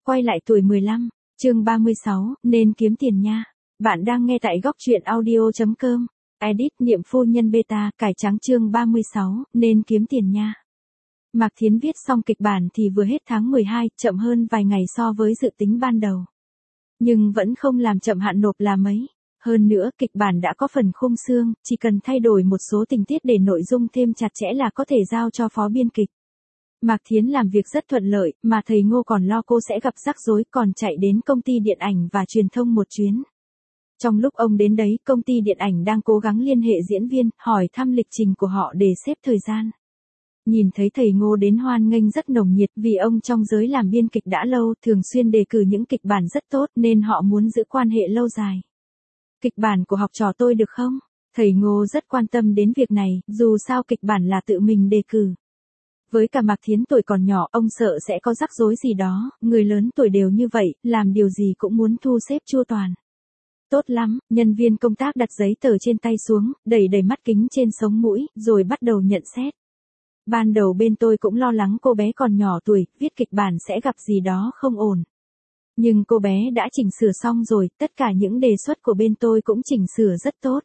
Quay lại tuổi 15, chương 36, nên kiếm tiền nha. Bạn đang nghe tại góc truyện audio.com. Edit Niệm Phu Nhân Beta, cải trắng chương 36, nên kiếm tiền nha. Mạc Thiến viết xong kịch bản thì vừa hết tháng 12, chậm hơn vài ngày so với dự tính ban đầu. Nhưng vẫn không làm chậm hạn nộp là mấy. Hơn nữa, kịch bản đã có phần khung xương, chỉ cần thay đổi một số tình tiết để nội dung thêm chặt chẽ là có thể giao cho phó biên kịch. Mạc Thiến làm việc rất thuận lợi, mà thầy Ngô còn lo cô sẽ gặp rắc rối, còn chạy đến công ty điện ảnh và truyền thông một chuyến. Trong lúc ông đến đấy, công ty điện ảnh đang cố gắng liên hệ diễn viên, hỏi thăm lịch trình của họ để xếp thời gian. Nhìn thấy thầy Ngô đến hoan nghênh rất nồng nhiệt, vì ông trong giới làm biên kịch đã lâu, thường xuyên đề cử những kịch bản rất tốt nên họ muốn giữ quan hệ lâu dài. Kịch bản của học trò tôi được không? Thầy Ngô rất quan tâm đến việc này, dù sao kịch bản là tự mình đề cử. Với cả Mạc Thiến tuổi còn nhỏ, ông sợ sẽ có rắc rối gì đó, người lớn tuổi đều như vậy, làm điều gì cũng muốn thu xếp chu toàn. Tốt lắm, nhân viên công tác đặt giấy tờ trên tay xuống, đẩy đầy mắt kính trên sống mũi, rồi bắt đầu nhận xét. Ban đầu bên tôi cũng lo lắng cô bé còn nhỏ tuổi, viết kịch bản sẽ gặp gì đó không ổn. Nhưng cô bé đã chỉnh sửa xong rồi, tất cả những đề xuất của bên tôi cũng chỉnh sửa rất tốt.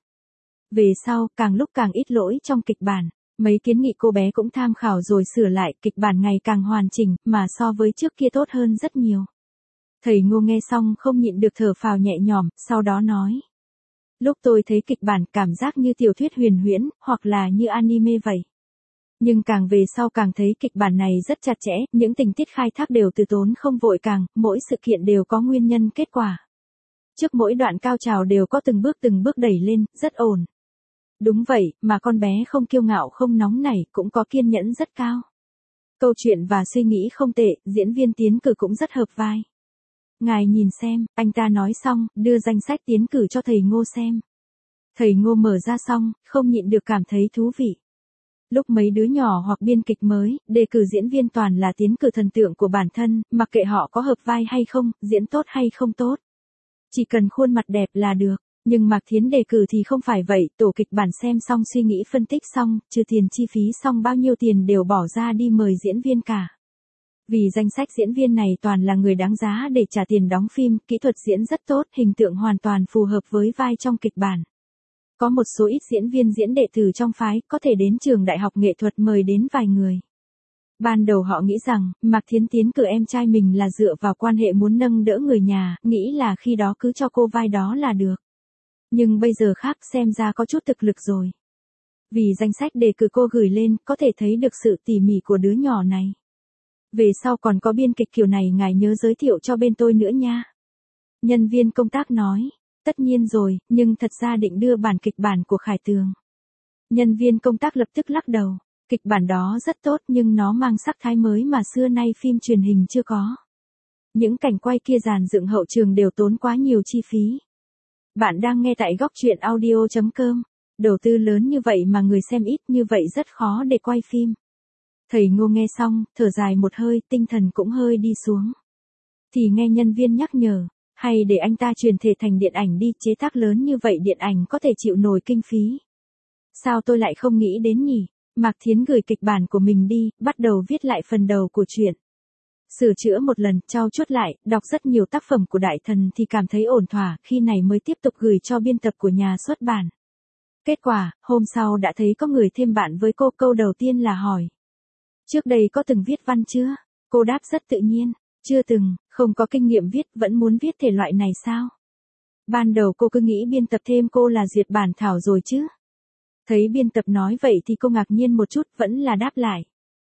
Về sau, càng lúc càng ít lỗi trong kịch bản. Mấy kiến nghị cô bé cũng tham khảo rồi sửa lại, kịch bản ngày càng hoàn chỉnh, mà so với trước kia tốt hơn rất nhiều. Thầy Ngô nghe xong không nhịn được thở phào nhẹ nhõm, sau đó nói. Lúc tôi thấy kịch bản cảm giác như tiểu thuyết huyền huyễn, hoặc là như anime vậy. Nhưng càng về sau càng thấy kịch bản này rất chặt chẽ, những tình tiết khai thác đều từ tốn không vội càng, mỗi sự kiện đều có nguyên nhân kết quả. Trước mỗi đoạn cao trào đều có từng bước đẩy lên, rất ổn. Đúng vậy, mà con bé không kiêu ngạo không nóng nảy, cũng có kiên nhẫn rất cao. Câu chuyện và suy nghĩ không tệ, diễn viên tiến cử cũng rất hợp vai. Ngài nhìn xem, anh ta nói xong, đưa danh sách tiến cử cho thầy Ngô xem. Thầy Ngô mở ra xong, không nhịn được cảm thấy thú vị. Lúc mấy đứa nhỏ hoặc biên kịch mới, đề cử diễn viên toàn là tiến cử thần tượng của bản thân, mặc kệ họ có hợp vai hay không, diễn tốt hay không tốt. Chỉ cần khuôn mặt đẹp là được. Nhưng Mạc Thiến đề cử thì không phải vậy, tổ kịch bản xem xong suy nghĩ phân tích xong, trừ tiền chi phí xong bao nhiêu tiền đều bỏ ra đi mời diễn viên cả. Vì danh sách diễn viên này toàn là người đáng giá để trả tiền đóng phim, kỹ thuật diễn rất tốt, hình tượng hoàn toàn phù hợp với vai trong kịch bản. Có một số ít diễn viên diễn đệ tử trong phái, có thể đến trường đại học nghệ thuật mời đến vài người. Ban đầu họ nghĩ rằng, Mạc Thiến tiến cử em trai mình là dựa vào quan hệ muốn nâng đỡ người nhà, nghĩ là khi đó cứ cho cô vai đó là được. Nhưng bây giờ khác, xem ra có chút thực lực rồi. Vì danh sách đề cử cô gửi lên, có thể thấy được sự tỉ mỉ của đứa nhỏ này. Về sau còn có biên kịch kiểu này, ngài nhớ giới thiệu cho bên tôi nữa nha. Nhân viên công tác nói, tất nhiên rồi, nhưng thật ra định đưa bản kịch bản của Khải Tường. Nhân viên công tác lập tức lắc đầu, kịch bản đó rất tốt nhưng nó mang sắc thái mới mà xưa nay phim truyền hình chưa có. Những cảnh quay kia dàn dựng hậu trường đều tốn quá nhiều chi phí. Bạn đang nghe tại góc truyện audio.com. Đầu tư lớn như vậy mà người xem ít, như vậy rất khó để quay phim. Thầy Ngô nghe xong, thở dài một hơi, tinh thần cũng hơi đi xuống. Thì nghe nhân viên nhắc nhở, hay để anh ta chuyển thể thành điện ảnh đi, chế tác lớn như vậy điện ảnh có thể chịu nổi kinh phí. Sao tôi lại không nghĩ đến nhỉ? Mạc Thiến gửi kịch bản của mình đi, bắt đầu viết lại phần đầu của truyện. Sửa chữa một lần, trau chuốt lại, đọc rất nhiều tác phẩm của đại thần thì cảm thấy ổn thỏa, khi này mới tiếp tục gửi cho biên tập của nhà xuất bản. Kết quả, hôm sau đã thấy có người thêm bạn với cô, câu đầu tiên là hỏi. Trước đây có từng viết văn chưa? Cô đáp rất tự nhiên, chưa từng, không có kinh nghiệm viết, vẫn muốn viết thể loại này sao? Ban đầu cô cứ nghĩ biên tập thêm cô là duyệt bản thảo rồi chứ. Thấy biên tập nói vậy thì cô ngạc nhiên một chút, vẫn là đáp lại.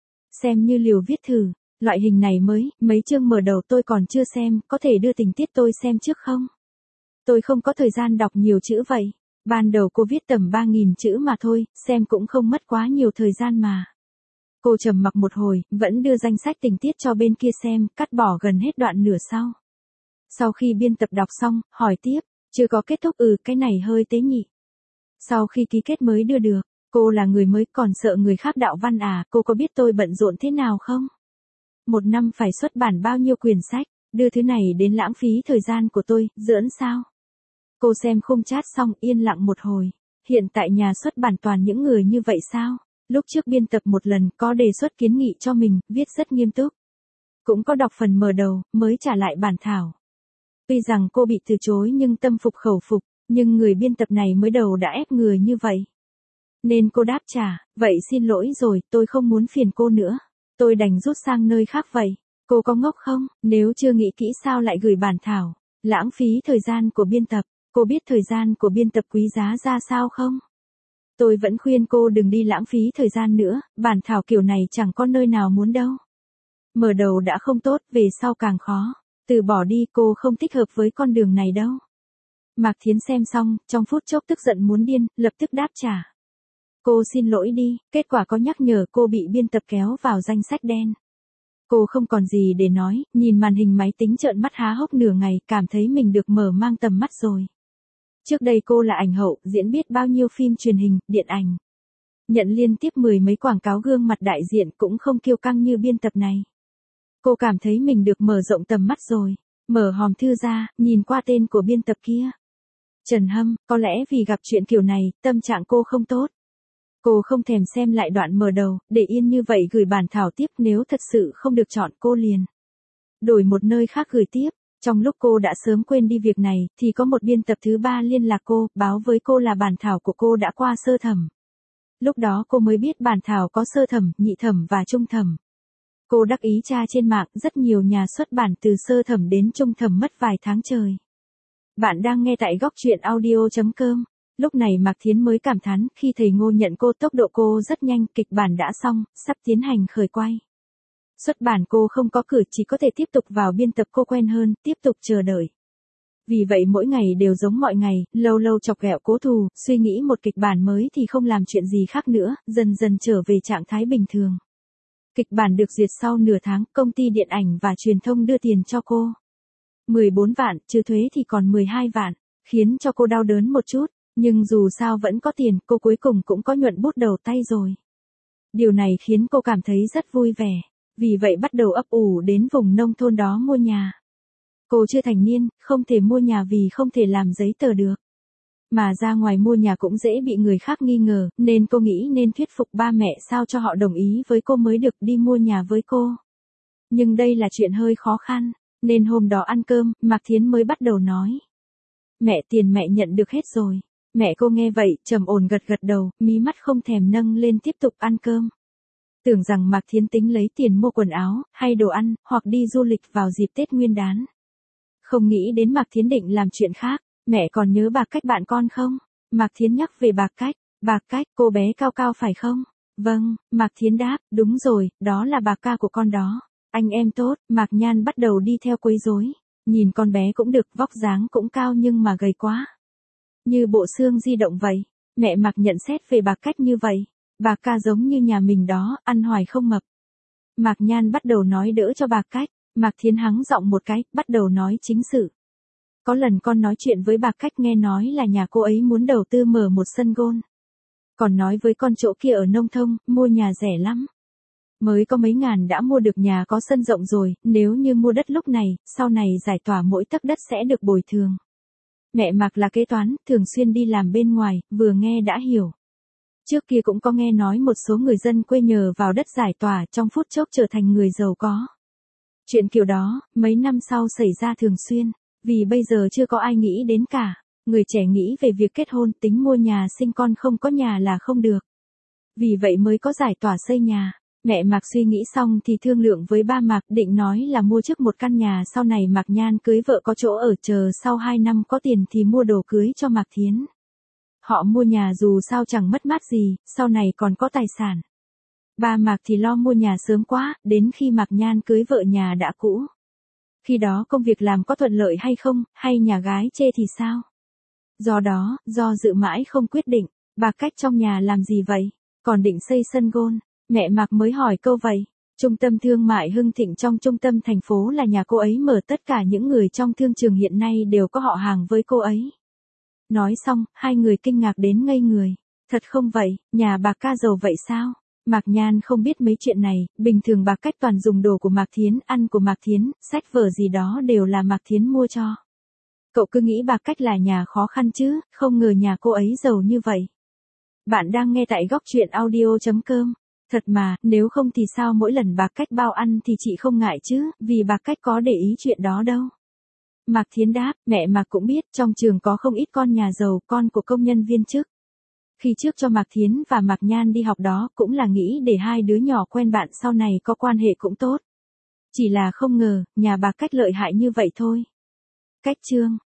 Xem như liều viết thử. Loại hình này mới, mấy chương mở đầu tôi còn chưa xem, có thể đưa tình tiết tôi xem trước không? Tôi không có thời gian đọc nhiều chữ vậy. Ban đầu cô viết tầm 3.000 chữ mà thôi, xem cũng không mất quá nhiều thời gian mà. Cô trầm mặc một hồi, vẫn đưa danh sách tình tiết cho bên kia xem, cắt bỏ gần hết đoạn nửa sau. Sau khi biên tập đọc xong, hỏi tiếp, chưa có kết thúc, cái này hơi tế nhị. Sau khi ký kết mới đưa được, cô là người mới còn sợ người khác đạo văn à, cô có biết tôi bận rộn thế nào không? Một năm phải xuất bản bao nhiêu quyển sách, đưa thứ này đến lãng phí thời gian của tôi, giỡn sao? Cô xem khung chat xong yên lặng một hồi, hiện tại nhà xuất bản toàn những người như vậy sao? Lúc trước biên tập một lần có đề xuất kiến nghị cho mình, viết rất nghiêm túc. Cũng có đọc phần mở đầu, mới trả lại bản thảo. Tuy rằng cô bị từ chối nhưng tâm phục khẩu phục, nhưng người biên tập này mới đầu đã ép người như vậy. Nên cô đáp trả, vậy xin lỗi rồi, tôi không muốn phiền cô nữa. Tôi đành rút sang nơi khác vậy. Cô có ngốc không, nếu chưa nghĩ kỹ sao lại gửi bản thảo? Lãng phí thời gian của biên tập, cô biết thời gian của biên tập quý giá ra sao không? Tôi vẫn khuyên cô đừng đi lãng phí thời gian nữa, bản thảo kiểu này chẳng có nơi nào muốn đâu. Mở đầu đã không tốt, về sau càng khó. Từ bỏ đi, cô không thích hợp với con đường này đâu. Mạc Thiến xem xong, trong phút chốc tức giận muốn điên, lập tức đáp trả. Cô xin lỗi đi, kết quả có nhắc nhở cô bị biên tập kéo vào danh sách đen. Cô không còn gì để nói, nhìn màn hình máy tính trợn mắt há hốc nửa ngày, cảm thấy mình được mở mang tầm mắt rồi. Trước đây cô là ảnh hậu, diễn biết bao nhiêu phim truyền hình, điện ảnh. Nhận liên tiếp 10 mấy quảng cáo gương mặt đại diện cũng không kiêu căng như biên tập này. Cô cảm thấy mình được mở rộng tầm mắt rồi. Mở hòm thư ra, nhìn qua tên của biên tập kia. Trần Hâm, có lẽ vì gặp chuyện kiểu này, tâm trạng cô không tốt. Cô không thèm xem lại đoạn mở đầu, để yên như vậy gửi bản thảo tiếp, nếu thật sự không được chọn cô liền đổi một nơi khác gửi tiếp. Trong lúc cô đã sớm quên đi việc này, thì có một biên tập thứ ba liên lạc cô, báo với cô là bản thảo của cô đã qua sơ thẩm. Lúc đó cô mới biết bản thảo có sơ thẩm, nhị thẩm và trung thẩm. Cô đắc ý tra trên mạng, rất nhiều nhà xuất bản từ sơ thẩm đến trung thẩm mất vài tháng trời. Bạn đang nghe tại góc truyện audio.com. Lúc này Mạc Thiến mới cảm thán, khi thầy Ngô nhận cô, tốc độ cô rất nhanh, kịch bản đã xong, sắp tiến hành khởi quay. Xuất bản cô không có cử, chỉ có thể tiếp tục vào biên tập, cô quen hơn, tiếp tục chờ đợi. Vì vậy mỗi ngày đều giống mọi ngày, lâu lâu chọc ghẹo cố thù, suy nghĩ một kịch bản mới thì không làm chuyện gì khác nữa, dần dần trở về trạng thái bình thường. Kịch bản được duyệt sau nửa tháng, công ty điện ảnh và truyền thông đưa tiền cho cô. 14 vạn, trừ thuế thì còn 12 vạn, khiến cho cô đau đớn một chút, nhưng dù sao vẫn có tiền, cô cuối cùng cũng có nhuận bút đầu tay rồi. Điều này khiến cô cảm thấy rất vui vẻ, vì vậy bắt đầu ấp ủ đến vùng nông thôn đó mua nhà. Cô chưa thành niên, không thể mua nhà vì không thể làm giấy tờ được. Mà ra ngoài mua nhà cũng dễ bị người khác nghi ngờ, nên cô nghĩ nên thuyết phục ba mẹ sao cho họ đồng ý với cô mới được đi mua nhà với cô. Nhưng đây là chuyện hơi khó khăn, nên hôm đó ăn cơm, Mạc Thiến mới bắt đầu nói. Mẹ, tiền mẹ nhận được hết rồi. Mẹ cô nghe vậy, trầm ổn gật gật đầu, mí mắt không thèm nâng lên tiếp tục ăn cơm. Tưởng rằng Mạc Thiến tính lấy tiền mua quần áo, hay đồ ăn, hoặc đi du lịch vào dịp Tết Nguyên đán. Không nghĩ đến Mạc Thiến định làm chuyện khác. Mẹ còn nhớ bà Cách bạn con không? Mạc Thiến nhắc về bà Cách. Bà Cách, cô bé cao cao phải không? Vâng, Mạc Thiến đáp, đúng rồi, đó là bà ca của con đó. Anh em tốt, Mạc Nhan bắt đầu đi theo quấy rối. Nhìn con bé cũng được, vóc dáng cũng cao nhưng mà gầy quá. Như bộ xương di động vậy. Mẹ Mạc nhận xét về bà Cách như vậy. Bà ca giống như nhà mình đó, ăn hoài không mập. Mạc Nhan bắt đầu nói đỡ cho bà Cách. Mạc Thiến hắng giọng một cái, bắt đầu nói chính sự. Có lần con nói chuyện với bà Cách, nghe nói là nhà cô ấy muốn đầu tư mở một sân golf. Còn nói với con chỗ kia ở nông thôn, mua nhà rẻ lắm. Mới có mấy ngàn đã mua được nhà có sân rộng rồi, nếu như mua đất lúc này, sau này giải tỏa mỗi tấc đất sẽ được bồi thường. Mẹ Mạc là kế toán, thường xuyên đi làm bên ngoài, vừa nghe đã hiểu. Trước kia cũng có nghe nói một số người dân quê nhờ vào đất giải tỏa trong phút chốc trở thành người giàu có. Chuyện kiểu đó, mấy năm sau xảy ra thường xuyên. Vì bây giờ chưa có ai nghĩ đến cả. Người trẻ nghĩ về việc kết hôn, tính mua nhà sinh con, không có nhà là không được. Vì vậy mới có giải tỏa xây nhà. Mẹ Mạc suy nghĩ xong thì thương lượng với ba Mạc, định nói là mua trước một căn nhà, sau này Mạc Nhan cưới vợ có chỗ ở, chờ sau 2 năm có tiền thì mua đồ cưới cho Mạc Thiến. Họ mua nhà dù sao chẳng mất mát gì, sau này còn có tài sản. Ba Mạc thì lo mua nhà sớm quá, đến khi Mạc Nhan cưới vợ nhà đã cũ. Khi đó công việc làm có thuận lợi hay không, hay nhà gái chê thì sao? Do đó, do dự mãi không quyết định, bà Cách trong nhà làm gì vậy? Còn định xây sân golf. Mẹ Mạc mới hỏi câu vậy. Trung tâm thương mại Hưng Thịnh trong trung tâm thành phố là nhà cô ấy mở, tất cả những người trong thương trường hiện nay đều có họ hàng với cô ấy. Nói xong, hai người kinh ngạc đến ngây người. Thật không vậy, nhà bà ca giàu vậy sao? Mạc Nhan không biết mấy chuyện này, bình thường bà Cách toàn dùng đồ của Mạc Thiến, ăn của Mạc Thiến, sách vở gì đó đều là Mạc Thiến mua cho. Cậu cứ nghĩ bà Cách là nhà khó khăn chứ, không ngờ nhà cô ấy giàu như vậy. Bạn đang nghe tại góc truyện audio.com. Thật mà, nếu không thì sao mỗi lần bà Cách bao ăn thì chị không ngại chứ, vì bà Cách có để ý chuyện đó đâu. Mạc Thiến đáp, mẹ Mạc cũng biết, trong trường có không ít con nhà giàu, con của công nhân viên chức. Khi trước cho Mạc Thiến và Mạc Nhan đi học đó cũng là nghĩ để hai đứa nhỏ quen bạn sau này có quan hệ cũng tốt. Chỉ là không ngờ, nhà bà Cách lợi hại như vậy thôi. Cách chương